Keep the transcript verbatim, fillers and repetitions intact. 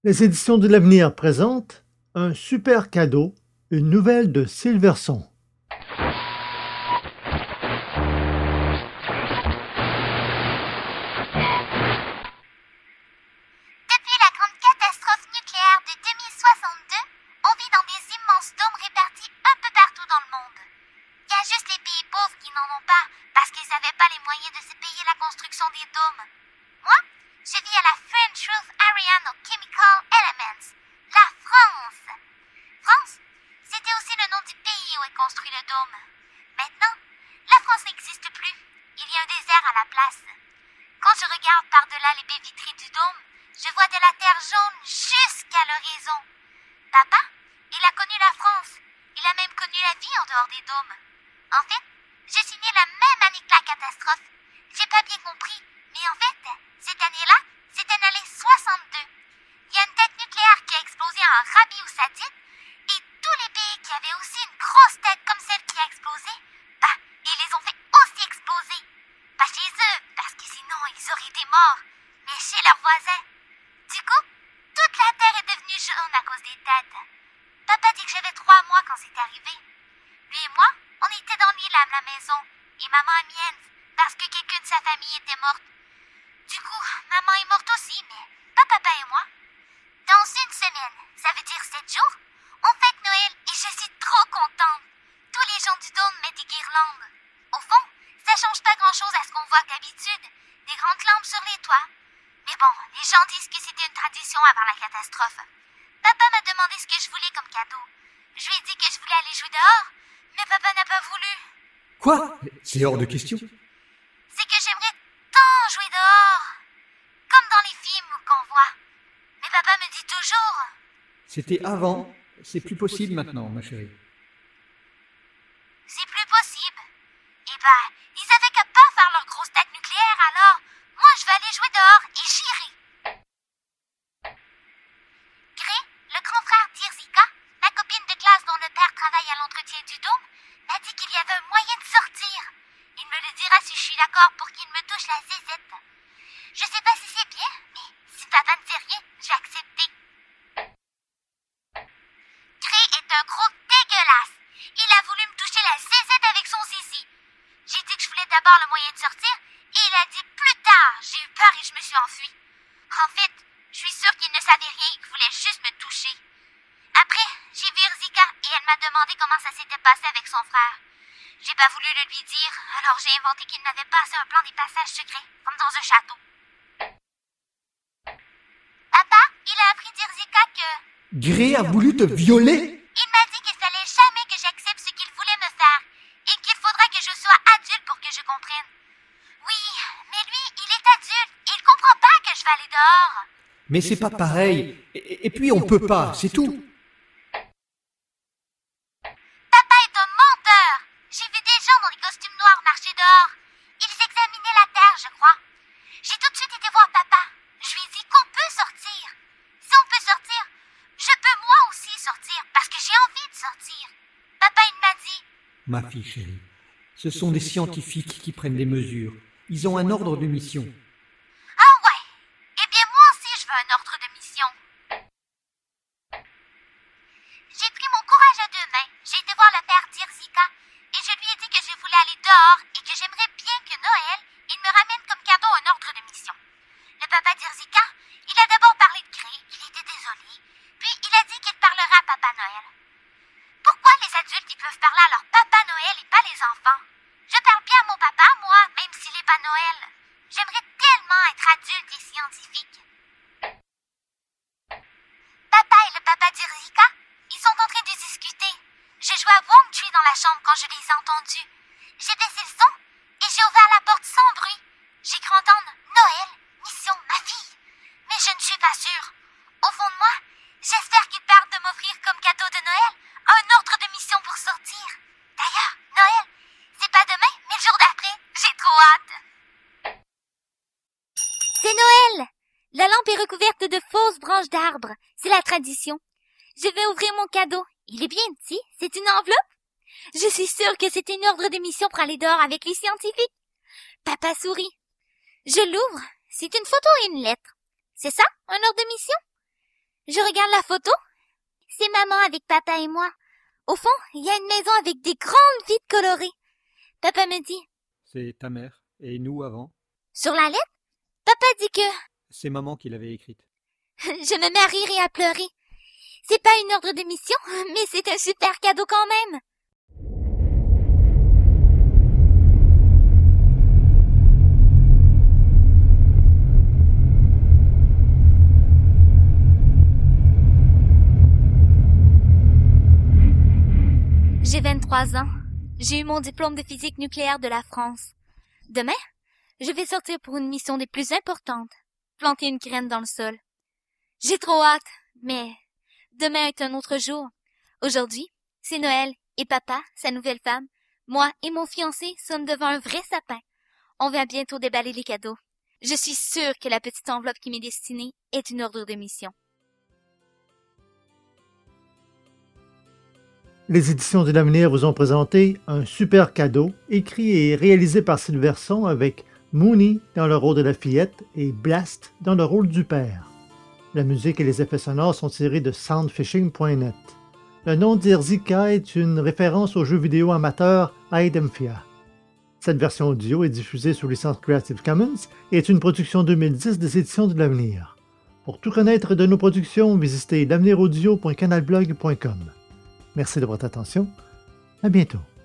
Les éditions de l'Avenir présentent un super cadeau, une nouvelle de Silverson. Depuis la grande catastrophe nucléaire de deux mille soixante-deux, on vit dans des immenses dômes répartis un peu partout dans le monde. Il y a juste les pays pauvres qui n'en ont pas parce qu'ils n'avaient pas les moyens de se payer la construction des dômes. Moi, je vis à la French Roof Area of Chemical Elements, la France. France, c'était aussi le nom du pays où est construit le dôme. Maintenant, la France n'existe plus. Il y a un désert à la place. Quand je regarde par-delà les baies vitrées du dôme, je vois de la terre jaune jusqu'à l'horizon. Papa, il a connu la France. Il a même connu la vie en dehors des dômes. En fait, j'ai signé la même année que la catastrophe. J'ai pas bien compris, mais en fait, cette année-là, c'était une année soixante-deux. Il y a une tête nucléaire qui a explosé en Arabie Saoudite, et tous les pays qui avaient aussi une grosse tête comme celle qui a explosé, bah, ils les ont fait aussi exploser. Pas chez eux, parce que sinon ils auraient été morts, mais chez leurs voisins. Du coup, toute la terre est devenue jaune à cause des têtes. Papa dit que j'avais trois mois quand c'est arrivé. Lui et moi, on était dans l'île à la maison, et maman à Mienne, parce que quelqu'un de sa famille était morte. Du coup, maman est morte aussi, mais pas papa et moi. Dans une semaine, ça veut dire sept jours, on fête Noël et je suis trop contente. Tous les gens du dôme mettent des guirlandes. Au fond, ça change pas grand-chose à ce qu'on voit d'habitude, des grandes lampes sur les toits. Mais bon, les gens disent que c'était une tradition avant la catastrophe. Papa m'a demandé ce que je voulais comme cadeau. Je lui ai dit que je voulais aller jouer dehors, mais papa n'a pas voulu. Quoi? C'est hors de question. C'est que j'aimerais tant jouer dehors, comme dans les films qu'on voit. Mais papa me dit toujours... C'était avant, c'est plus possible maintenant, ma chérie. C'est plus possible. Eh ben, ils avaient qu'à pas faire leur grosse tête nucléaire, alors moi je vais aller jouer dehors et j'irai. Gray, le grand frère d'Irzika, ma copine de classe dont le père travaille à l'entretien du dôme, m'a dit qu'il y avait un moyen de sortir. Il me le dira si je suis d'accord pour qu'il me touche la zézette. Je sais pas si c'est bien, mais si papa ne dit rien, je vais accepter. Gray est un gros dégueulasse. Il a voulu me toucher la zézette avec son zizi. J'ai dit que je voulais d'abord le moyen de sortir, et il a dit plus tard. J'ai eu peur et je me suis enfuie. En fait, je suis sûre qu'il ne savait rien et qu'il voulait juste me toucher. Après, j'ai vu Irzika et elle m'a demandé comment ça s'était passé avec son frère. J'ai pas voulu le lui dire, alors j'ai inventé qu'il n'avait pas assez un plan des passages secrets, comme dans un château. Papa, il a appris d'Irzika que... Gray a voulu te violer? Il m'a dit qu'il fallait jamais que j'accepte ce qu'il voulait me faire, et qu'il faudra que je sois adulte pour que je comprenne. Oui, mais lui, il est adulte, et il comprend pas que je vais aller dehors. Mais c'est pas pareil. Et, et puis on peut pas, c'est tout. Papa est un menteur. J'ai vu des gens dans des costumes noirs marcher dehors. Ils examinaient la terre, je crois. J'ai tout de suite été voir papa. Je lui ai dit qu'on peut sortir. Si on peut sortir, je peux moi aussi sortir, parce que j'ai envie de sortir. Papa, il m'a dit... Ma fille chérie, ce sont des scientifiques qui prennent des mesures. Ils ont un ordre de mission. Ah ouais. Eh bien, moi aussi, je veux un ordre de mission. J'ai pris mon courage à deux mains. J'ai été voir le père d'Irzika et je lui ai dit que je voulais aller dehors et que j'aimerais bien que Noël, il me ramène comme cadeau un ordre de mission. Le papa d'Irzika, il a d'abord parlé de Gray, il était désolé, puis il a dit qu'il parlerait à Papa Noël. Pourquoi les adultes, ils peuvent parler à leur Papa Noël et pas les enfants? Je parle bien à mon papa, moi, même s'il n'est pas Noël. J'aimerais tellement être adulte et scientifique. Papa et le papa d'Irzika, ils sont en train de discuter. Je jouais à Wong Tree dans la chambre quand je les ai entendus. J'ai baissé le son et j'ai ouvert la porte sans bruit. J'ai cru entendre Noël, mission, ma fille. Mais je ne suis pas sûre. Au fond de moi, j'espère qu'ils parlent de m'offrir comme cadeau de Noël un ordre de mission pour sortir. D'ailleurs, Noël, c'est pas demain, mais le jour d'après. J'ai trop hâte. C'est Noël! La lampe est recouverte de fausses branches d'arbres. C'est la tradition. Je vais ouvrir mon cadeau. Il est bien petit. C'est une enveloppe. Je suis sûre que c'est une ordre de mission pour aller dehors avec les scientifiques. Papa sourit. Je l'ouvre. C'est une photo et une lettre. C'est ça, un ordre de mission? Je regarde la photo. C'est maman avec papa et moi. Au fond, il y a une maison avec des grandes vitres colorées. Papa me dit... C'est ta mère. Et nous avant. Sur la lettre, papa dit que... C'est maman qui l'avait écrite. Je me mets à rire et à pleurer. C'est pas une ordre de mission, mais c'est un super cadeau quand même. J'ai vingt-trois ans. J'ai eu mon diplôme de physique nucléaire de la France. Demain, je vais sortir pour une mission des plus importantes. Planter une graine dans le sol. J'ai trop hâte, mais demain est un autre jour. Aujourd'hui, c'est Noël et papa, sa nouvelle femme, moi et mon fiancé sommes devant un vrai sapin. On va bientôt déballer les cadeaux. Je suis sûre que la petite enveloppe qui m'est destinée est une ordre de mission. Les éditions de l'Avenir vous ont présenté un super cadeau écrit et réalisé par Silverson avec Mooney dans le rôle de la fillette et Blast dans le rôle du père. La musique et les effets sonores sont tirés de soundfishing point net. Le nom d'Irzika est une référence au jeu vidéo amateur Idemfia. Cette version audio est diffusée sous licence Creative Commons et est une production deux mille dix des éditions de l'Avenir. Pour tout connaître de nos productions, visitez l'avenir audio point canalblog point com. Merci de votre attention. À bientôt.